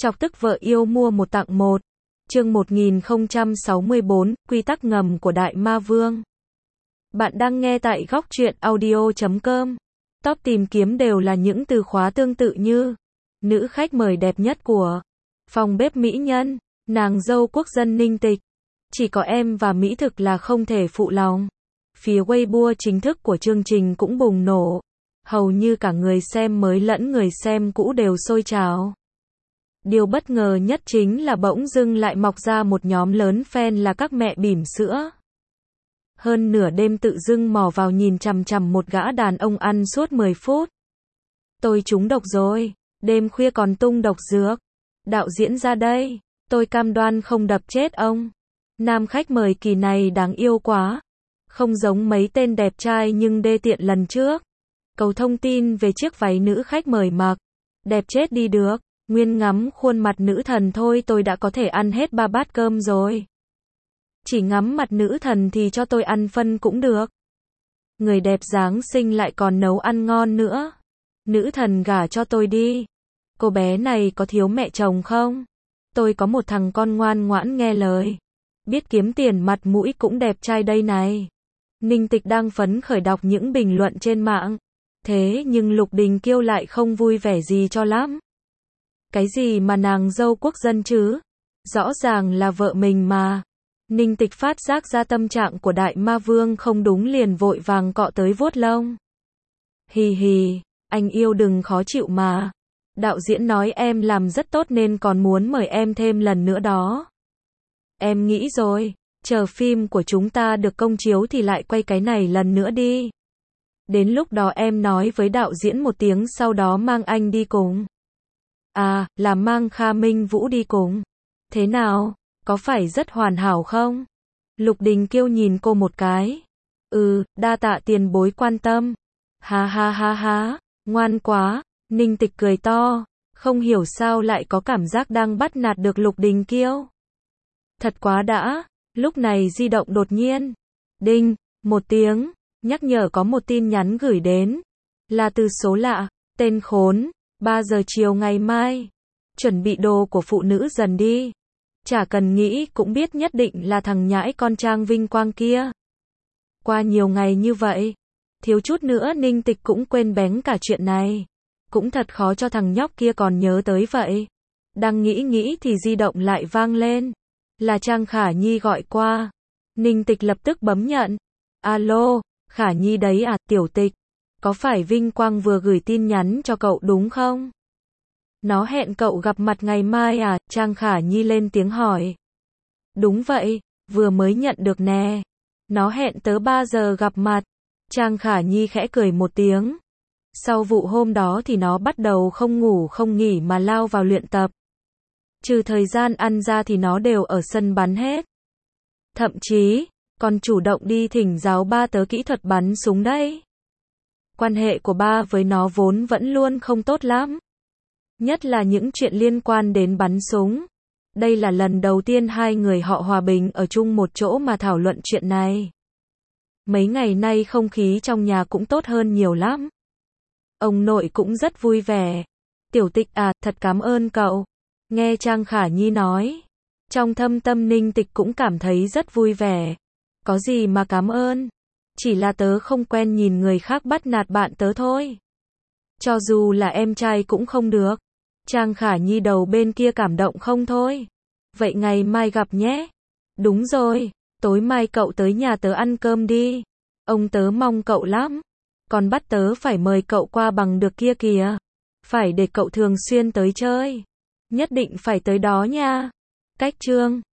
Chọc tức vợ yêu mua một tặng một. Chương 1064, quy tắc ngầm của Đại Ma Vương. Bạn đang nghe tại góc truyện audio.com. Top tìm kiếm đều là những từ khóa tương tự như nữ khách mời đẹp nhất của phòng bếp mỹ nhân, nàng dâu quốc dân Ninh Tịch. Chỉ có em và mỹ thực là không thể phụ lòng. Phía Weibo chính thức của chương trình cũng bùng nổ. Hầu như cả người xem mới lẫn người xem cũ đều sôi trào. Điều bất ngờ nhất chính là bỗng dưng lại mọc ra một nhóm lớn fan là các mẹ bỉm sữa. Hơn nửa đêm tự dưng mò vào nhìn chằm chằm một gã đàn ông ăn suốt 10 phút. Tôi trúng độc rồi, đêm khuya còn tung độc dược. Đạo diễn ra đây, tôi cam đoan không đập chết ông. Nam khách mời kỳ này đáng yêu quá. Không giống mấy tên đẹp trai nhưng đê tiện lần trước. Cầu thông tin về chiếc váy nữ khách mời mặc. Đẹp chết đi được. Nguyên ngắm khuôn mặt nữ thần thôi tôi đã có thể ăn hết 3 bát cơm rồi. Chỉ ngắm mặt nữ thần thì cho tôi ăn phân cũng được. Người đẹp dáng xinh lại còn nấu ăn ngon nữa. Nữ thần gả cho tôi đi. Cô bé này có thiếu mẹ chồng không? Tôi có một thằng con ngoan ngoãn nghe lời. Biết kiếm tiền mặt mũi cũng đẹp trai đây này. Ninh Tịch đang phấn khởi đọc những bình luận trên mạng. Thế nhưng Lục Đình Kiêu lại không vui vẻ gì cho lắm. Cái gì mà nàng dâu quốc dân chứ? Rõ ràng là vợ mình mà. Ninh Tịch phát giác ra tâm trạng của Đại Ma Vương không đúng liền vội vàng cọ tới vuốt lông. Hì hì, anh yêu đừng khó chịu mà. Đạo diễn nói em làm rất tốt nên còn muốn mời em thêm lần nữa đó. Em nghĩ rồi, chờ phim của chúng ta được công chiếu thì lại quay cái này lần nữa đi. Đến lúc đó em nói với đạo diễn một tiếng sau đó mang anh đi cùng. À, là mang Kha Minh Vũ đi cùng. Thế nào, có phải rất hoàn hảo không? Lục Đình Kiêu nhìn cô một cái. Đa tạ tiền bối quan tâm. Ha ha ha ha, ngoan quá. Ninh Tịch cười to, không hiểu sao lại có cảm giác đang bắt nạt được Lục Đình Kiêu. Thật quá đã. Lúc này di động đột nhiên. Đinh, một tiếng, nhắc nhở có một tin nhắn gửi đến. Là từ số lạ, tên khốn. 3 giờ chiều ngày mai. Chuẩn bị đồ của phụ nữ dần đi. Chả cần nghĩ cũng biết nhất định là thằng nhãi con Trang Vinh Quang kia. Qua nhiều ngày như vậy, thiếu chút nữa Ninh Tịch cũng quên bén cả chuyện này. Cũng thật khó cho thằng nhóc kia còn nhớ tới vậy. Đang nghĩ thì di động lại vang lên. Là Trang Khả Nhi gọi qua. Ninh Tịch lập tức bấm nhận. Alo, Khả Nhi đấy à, Tiểu Tịch. Có phải Vinh Quang vừa gửi tin nhắn cho cậu đúng không? Nó hẹn cậu gặp mặt ngày mai à? Trang Khả Nhi lên tiếng hỏi. Đúng vậy, vừa mới nhận được nè. Nó hẹn tớ 3 giờ gặp mặt. Trang Khả Nhi khẽ cười một tiếng. Sau vụ hôm đó thì nó bắt đầu không ngủ không nghỉ mà lao vào luyện tập. Trừ thời gian ăn ra thì nó đều ở sân bắn hết. Thậm chí, còn chủ động đi thỉnh giáo ba tớ kỹ thuật bắn súng đấy. Quan hệ của ba với nó vốn vẫn luôn không tốt lắm. Nhất là những chuyện liên quan đến bắn súng. Đây là lần đầu tiên hai người họ hòa bình ở chung một chỗ mà thảo luận chuyện này. Mấy ngày nay không khí trong nhà cũng tốt hơn nhiều lắm. Ông nội cũng rất vui vẻ. Tiểu Tịch à, thật cảm ơn cậu. Nghe Trang Khả Nhi nói. Trong thâm tâm Ninh Tịch cũng cảm thấy rất vui vẻ. Có gì mà cảm ơn. Chỉ là tớ không quen nhìn người khác bắt nạt bạn tớ thôi. Cho dù là em trai cũng không được. Trang Khả Nhi đầu bên kia cảm động không thôi. Vậy ngày mai gặp nhé. Đúng rồi, tối mai cậu tới nhà tớ ăn cơm đi. Ông tớ mong cậu lắm. Còn bắt tớ phải mời cậu qua bằng được kia kìa. Phải để cậu thường xuyên tới chơi. Nhất định phải tới đó nha. Cách chương